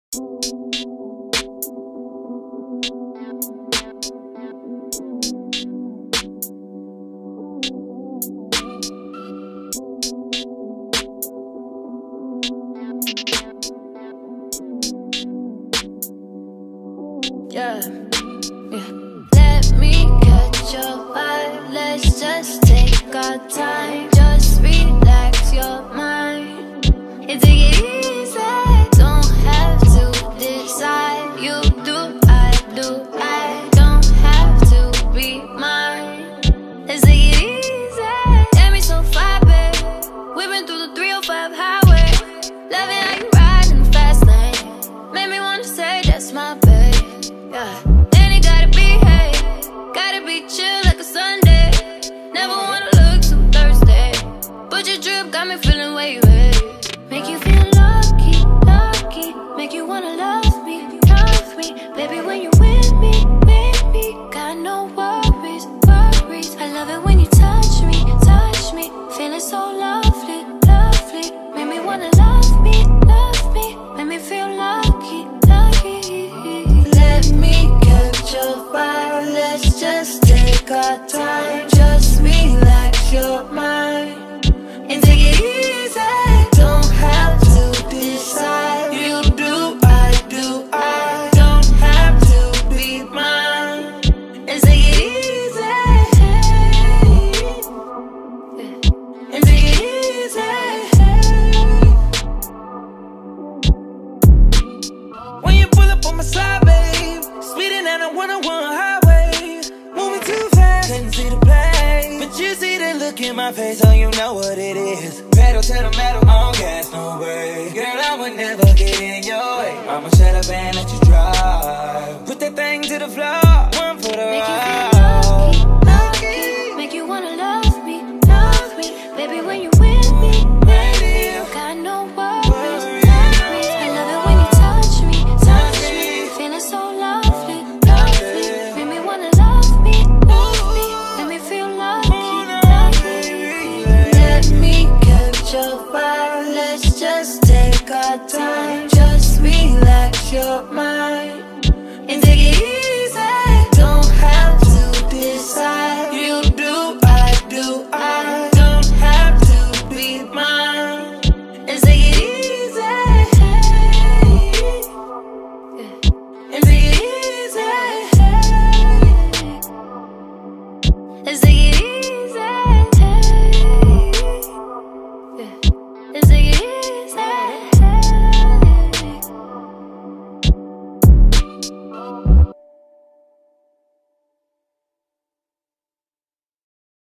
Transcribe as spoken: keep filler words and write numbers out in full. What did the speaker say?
Yeah, yeah. Let me catch your vibe. Let's just take our time. Just relax your mind and take it easy. Don't have to decide. You do, I do. I don't have to be mine. Let's take it easy. Let me so far, babe. We've been through the three oh five highway. Loving how you ride in the fast lane. Made me wanna say that's my babe. Yeah. Then it gotta be, hey, gotta be chill like a Sunday. Never wanna look too thirsty, but your drip got me feeling way, way. Make you feel lucky, lucky. Make you wanna love me, love me. Baby, when you with me, with me, got no worries, worries. I love it when you touch me, touch me. Feeling so lovely, lovely. Make me wanna love me, love me. Make me feel lucky, lucky. Let me catch your fire. Let's just take our time. Just relax your mind and take it easy. Don't have to decide. You do, I do. I don't have to be mine. Let's take it easy. And take it easy. When you pull up on my side, babe, speeding down the one oh one highway, moving too fast, couldn't see the play, but you see the look in my face, so you know what it is. Pedal to the metal, on gas, no way. Girl, I would never get in your way. I'ma shut up and let you drive. Put that thing to the floor, one for the Make you ride. feel lucky, lucky. Make you wanna love me, love me. Baby, when you with me, with me, got no worries, worries. I love it when you touch me, touch me. Feeling so lovely, lovely. Make me wanna love me, love me. Make me feel lucky, lucky. Let me catch your fire. Let's just take our time. Just relax your mind